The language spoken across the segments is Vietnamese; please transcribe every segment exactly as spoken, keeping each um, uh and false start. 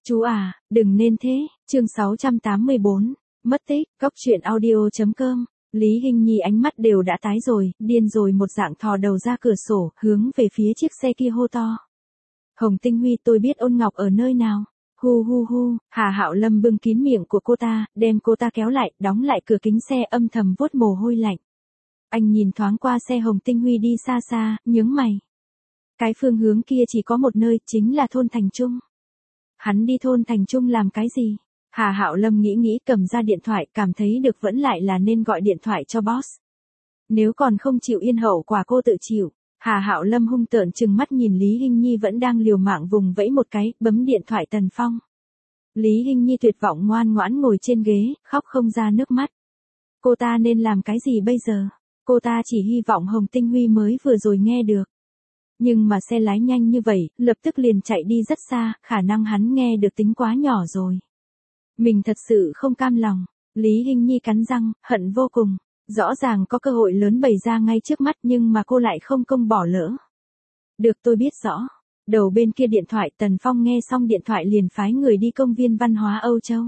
Chú à, đừng nên thế, chương sáu trăm tám mươi bốn, mất tích, góc truyện audio.com, Lý Hinh Nhi ánh mắt đều đã tái rồi, điên rồi một dạng thò đầu ra cửa sổ, hướng về phía chiếc xe kia hô to. Hồng Tinh Huy, tôi biết Ôn Ngọc ở nơi nào. Hu hu hu, Hà Hạo Lâm bưng kín miệng của cô ta, đem cô ta kéo lại, đóng lại cửa kính xe, âm thầm vuốt mồ hôi lạnh. Anh nhìn thoáng qua xe Hồng Tinh Huy đi xa xa, nhướng mày. Cái phương hướng kia chỉ có một nơi, chính là thôn Thành Trung. Hắn đi thôn Thành Trung làm cái gì? Hà Hạo Lâm nghĩ nghĩ, cầm ra điện thoại, cảm thấy được vẫn lại là nên gọi điện thoại cho boss. Nếu còn không chịu yên hậu quả cô tự chịu. Hà Hạo Lâm hung tợn trừng mắt nhìn Lý Hinh Nhi vẫn đang liều mạng vùng vẫy một cái, bấm điện thoại Tần Phong. Lý Hinh Nhi tuyệt vọng ngoan ngoãn ngồi trên ghế, khóc không ra nước mắt. Cô ta nên làm cái gì bây giờ? Cô ta chỉ hy vọng Hồng Tinh Huy mới vừa rồi nghe được. Nhưng mà xe lái nhanh như vậy, lập tức liền chạy đi rất xa, khả năng hắn nghe được tính quá nhỏ rồi. Mình thật sự không cam lòng. Lý Hinh Nhi cắn răng, hận vô cùng. Rõ ràng có cơ hội lớn bày ra ngay trước mắt nhưng mà cô lại không công bỏ lỡ. Được, tôi biết rõ. Đầu bên kia điện thoại Tần Phong nghe xong điện thoại liền phái người đi công viên văn hóa Âu Châu.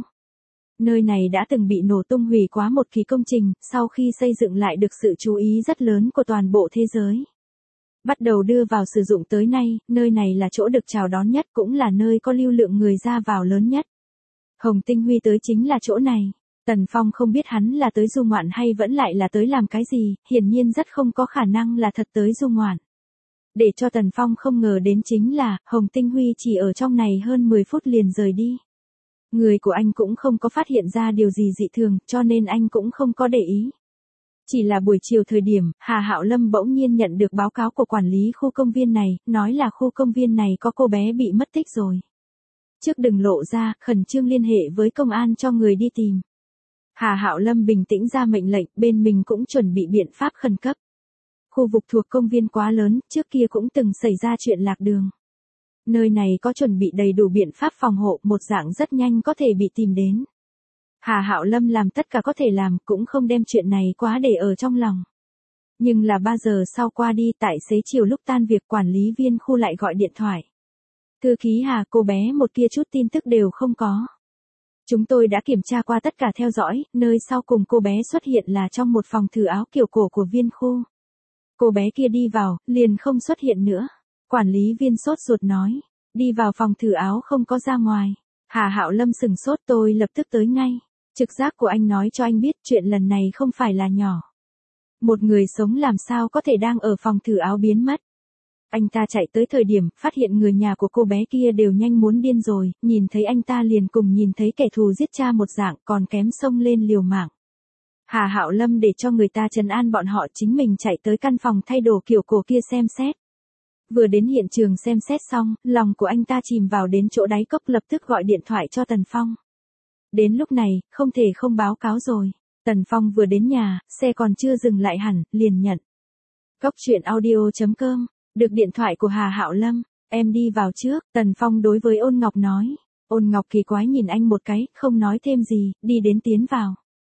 Nơi này đã từng bị nổ tung hủy quá một kỳ công trình, sau khi xây dựng lại được sự chú ý rất lớn của toàn bộ thế giới. Bắt đầu đưa vào sử dụng tới nay, nơi này là chỗ được chào đón nhất cũng là nơi có lưu lượng người ra vào lớn nhất. Hồng Tinh Huy tới chính là chỗ này. Tần Phong không biết hắn là tới du ngoạn hay vẫn lại là tới làm cái gì, hiển nhiên rất không có khả năng là thật tới du ngoạn. Để cho Tần Phong không ngờ đến chính là, Hồng Tinh Huy chỉ ở trong này hơn mười phút liền rời đi. Người của anh cũng không có phát hiện ra điều gì dị thường, cho nên anh cũng không có để ý. Chỉ là buổi chiều thời điểm, Hà Hạo Lâm bỗng nhiên nhận được báo cáo của quản lý khu công viên này, nói là khu công viên này có cô bé bị mất tích rồi. Trước đừng lộ ra, khẩn trương liên hệ với công an cho người đi tìm. Hà Hạo Lâm bình tĩnh ra mệnh lệnh, bên mình cũng chuẩn bị biện pháp khẩn cấp. Khu vực thuộc công viên quá lớn, trước kia cũng từng xảy ra chuyện lạc đường. Nơi này có chuẩn bị đầy đủ biện pháp phòng hộ, một dạng rất nhanh có thể bị tìm đến. Hà Hạo Lâm làm tất cả có thể làm, cũng không đem chuyện này quá để ở trong lòng. Nhưng là ba giờ sau qua đi, tại xế chiều lúc tan việc, quản lý viên khu lại gọi điện thoại. Thư ký Hà, cô bé một kia chút tin tức đều không có. Chúng tôi đã kiểm tra qua tất cả theo dõi, nơi sau cùng cô bé xuất hiện là trong một phòng thử áo kiểu cổ của viên khu. Cô bé kia đi vào, liền không xuất hiện nữa. Quản lý viên sốt ruột nói, đi vào phòng thử áo không có ra ngoài. Hà Hạo Lâm sừng sốt, tôi lập tức tới ngay. Trực giác của anh nói cho anh biết chuyện lần này không phải là nhỏ. Một người sống làm sao có thể đang ở phòng thử áo biến mất. Anh ta chạy tới thời điểm, phát hiện người nhà của cô bé kia đều nhanh muốn điên rồi, nhìn thấy anh ta liền cùng nhìn thấy kẻ thù giết cha một dạng, còn kém xông lên liều mạng. Hà Hạo Lâm để cho người ta trấn an bọn họ, chính mình chạy tới căn phòng thay đồ kiểu cổ kia xem xét. Vừa đến hiện trường xem xét xong, lòng của anh ta chìm vào đến chỗ đáy cốc, lập tức gọi điện thoại cho Tần Phong. Đến lúc này, không thể không báo cáo rồi. Tần Phong vừa đến nhà, xe còn chưa dừng lại hẳn, liền nhận. Góc truyện audio.com, được điện thoại của Hà Hạo Lâm, em đi vào trước, Tần Phong đối với Ôn Ngọc nói. Ôn Ngọc kỳ quái nhìn anh một cái, không nói thêm gì, đi đến tiến vào.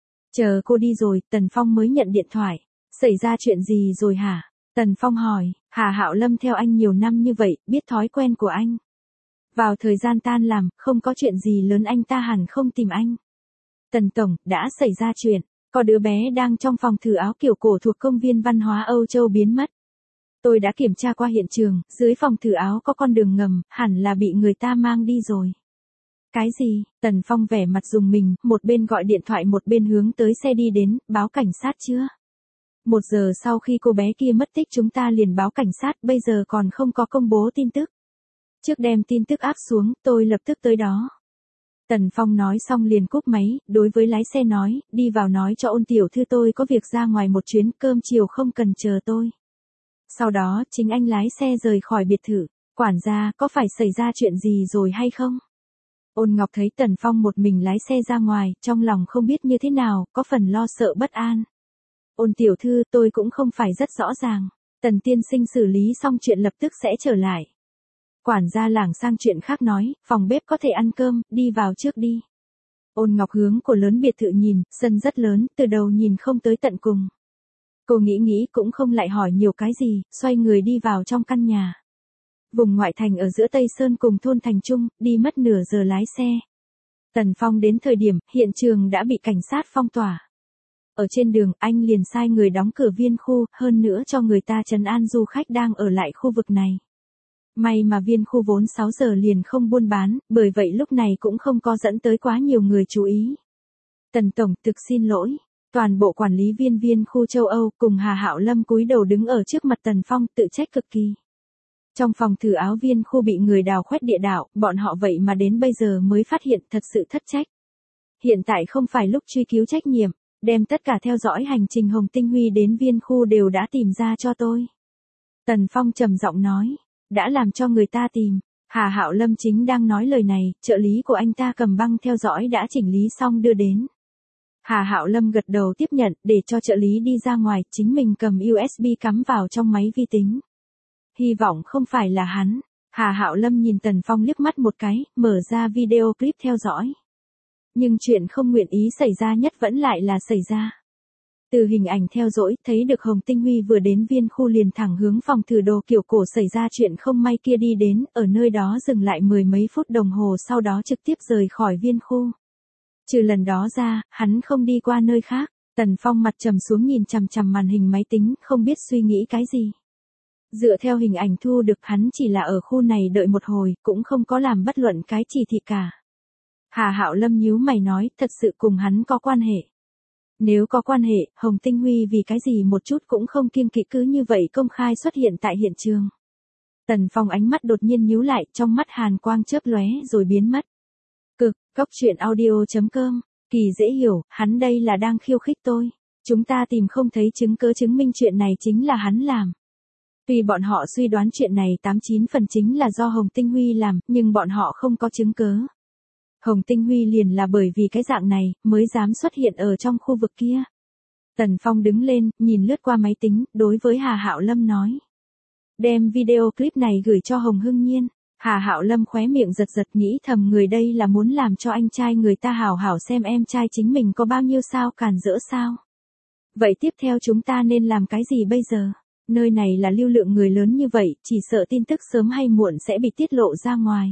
Chờ cô đi rồi, Tần Phong mới nhận điện thoại. Xảy ra chuyện gì rồi hả? Tần Phong hỏi. Hà Hạo Lâm theo anh nhiều năm như vậy, biết thói quen của anh. Vào thời gian tan làm, không có chuyện gì lớn anh ta hẳn không tìm anh. Tần Tổng, đã xảy ra chuyện. Có đứa bé đang trong phòng thử áo kiểu cổ thuộc công viên văn hóa Âu Châu biến mất. Tôi đã kiểm tra qua hiện trường, dưới phòng thử áo có con đường ngầm, hẳn là bị người ta mang đi rồi. Cái gì? Tần Phong vẻ mặt rùng mình, một bên gọi điện thoại một bên hướng tới xe đi đến, báo cảnh sát chưa? Một giờ sau khi cô bé kia mất tích chúng ta liền báo cảnh sát, bây giờ còn không có công bố tin tức. Trước đem tin tức áp xuống, tôi lập tức tới đó. Tần Phong nói xong liền cúp máy, đối với lái xe nói, đi vào nói cho Ôn tiểu thư tôi có việc ra ngoài một chuyến, cơm chiều không cần chờ tôi. Sau đó, chính anh lái xe rời khỏi biệt thự. Quản gia, có phải xảy ra chuyện gì rồi hay không? Ôn Ngọc thấy Tần Phong một mình lái xe ra ngoài, trong lòng không biết như thế nào, có phần lo sợ bất an. Ôn tiểu thư, tôi cũng không phải rất rõ ràng. Tần tiên sinh xử lý xong chuyện lập tức sẽ trở lại. Quản gia lảng sang chuyện khác nói, phòng bếp có thể ăn cơm, đi vào trước đi. Ôn Ngọc hướng của lớn biệt thự nhìn, sân rất lớn, từ đầu nhìn không tới tận cùng. Cô nghĩ nghĩ cũng không lại hỏi nhiều cái gì, xoay người đi vào trong căn nhà. Vùng ngoại thành ở giữa Tây Sơn cùng thôn Thành Trung, đi mất nửa giờ lái xe. Tần Phong đến thời điểm, hiện trường đã bị cảnh sát phong tỏa. Ở trên đường, anh liền sai người đóng cửa viên khu, hơn nữa cho người ta trấn an du khách đang ở lại khu vực này. May mà viên khu vốn sáu giờ liền không buôn bán, bởi vậy lúc này cũng không có dẫn tới quá nhiều người chú ý. Tần Tổng, thực xin lỗi. Toàn bộ quản lý viên viên khu châu Âu cùng Hà Hạo Lâm cúi đầu đứng ở trước mặt Tần Phong tự trách cực kỳ. Trong phòng thử áo viên khu bị người đào khoét địa đạo, bọn họ vậy mà đến bây giờ mới phát hiện thật sự thất trách. Hiện tại không phải lúc truy cứu trách nhiệm, đem tất cả theo dõi hành trình Hồng Tinh Huy đến viên khu đều đã tìm ra cho tôi. Tần Phong trầm giọng nói, đã làm cho người ta tìm. Hà Hạo Lâm chính đang nói lời này, trợ lý của anh ta cầm băng theo dõi đã chỉnh lý xong đưa đến. Hà Hạo Lâm gật đầu tiếp nhận, để cho trợ lý đi ra ngoài, chính mình cầm u ét bê cắm vào trong máy vi tính. Hy vọng không phải là hắn. Hà Hạo Lâm nhìn Tần Phong liếc mắt một cái, mở ra video clip theo dõi. Nhưng chuyện không nguyện ý xảy ra nhất vẫn lại là xảy ra. Từ hình ảnh theo dõi, thấy được Hồng Tinh Huy vừa đến viên khu liền thẳng hướng phòng thử đồ kiểu cổ xảy ra chuyện không may kia đi đến, ở nơi đó dừng lại mười mấy phút đồng hồ sau đó trực tiếp rời khỏi viên khu. Trừ lần đó ra, hắn không đi qua nơi khác. Tần Phong mặt trầm xuống nhìn chằm chằm màn hình máy tính, không biết suy nghĩ cái gì. Dựa theo hình ảnh thu được, hắn chỉ là ở khu này đợi một hồi, cũng không có làm bất luận cái chỉ thị cả. Hà Hạo Lâm nhíu mày nói, thật sự cùng hắn có quan hệ. Nếu có quan hệ, Hồng Tinh Huy vì cái gì một chút cũng không kiêng kỵ cứ như vậy công khai xuất hiện tại hiện trường. Tần Phong ánh mắt đột nhiên nhíu lại, trong mắt hàn quang chớp lóe rồi biến mất. Cực, cốc truyện audio chấm com, kỳ dễ hiểu, hắn đây là đang khiêu khích tôi. Chúng ta tìm không thấy chứng cứ chứng minh chuyện này chính là hắn làm. Tuy bọn họ suy đoán chuyện này tám chín phần chính là do Hồng Tinh Huy làm, nhưng bọn họ không có chứng cứ. Hồng Tinh Huy liền là bởi vì cái dạng này, mới dám xuất hiện ở trong khu vực kia. Tần Phong đứng lên, nhìn lướt qua máy tính, đối với Hà Hạo Lâm nói. Đem video clip này gửi cho Hồng Hưng Nhiên. Hà Hạo Lâm khóe miệng giật giật nghĩ thầm người đây là muốn làm cho anh trai người ta hảo hảo xem em trai chính mình có bao nhiêu sao càn rỡ sao. Vậy tiếp theo chúng ta nên làm cái gì bây giờ? Nơi này là lưu lượng người lớn như vậy, chỉ sợ tin tức sớm hay muộn sẽ bị tiết lộ ra ngoài.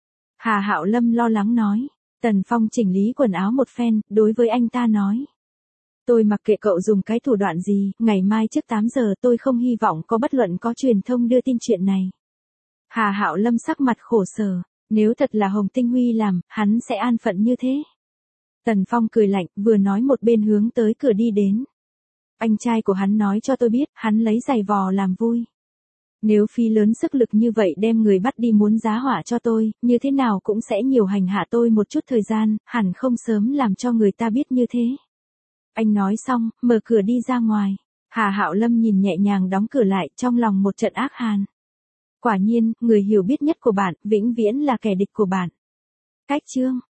Hà Hạo Lâm lo lắng nói. Tần Phong chỉnh lý quần áo một phen, đối với anh ta nói. Tôi mặc kệ cậu dùng cái thủ đoạn gì, ngày mai trước tám giờ tôi không hy vọng có bất luận có truyền thông đưa tin chuyện này. Hà Hạo Lâm sắc mặt khổ sở, nếu thật là Hồng Tinh Huy làm, hắn sẽ an phận như thế. Tần Phong cười lạnh, vừa nói một bên hướng tới cửa đi đến. Anh trai của hắn nói cho tôi biết, hắn lấy giày vò làm vui. Nếu phi lớn sức lực như vậy đem người bắt đi muốn giá họa cho tôi, như thế nào cũng sẽ nhiều hành hạ tôi một chút thời gian, hẳn không sớm làm cho người ta biết như thế. Anh nói xong, mở cửa đi ra ngoài. Hà Hạo Lâm nhìn nhẹ nhàng đóng cửa lại, trong lòng một trận ác hàn. Quả nhiên, người hiểu biết nhất của bạn, vĩnh viễn là kẻ địch của bạn. Cách chương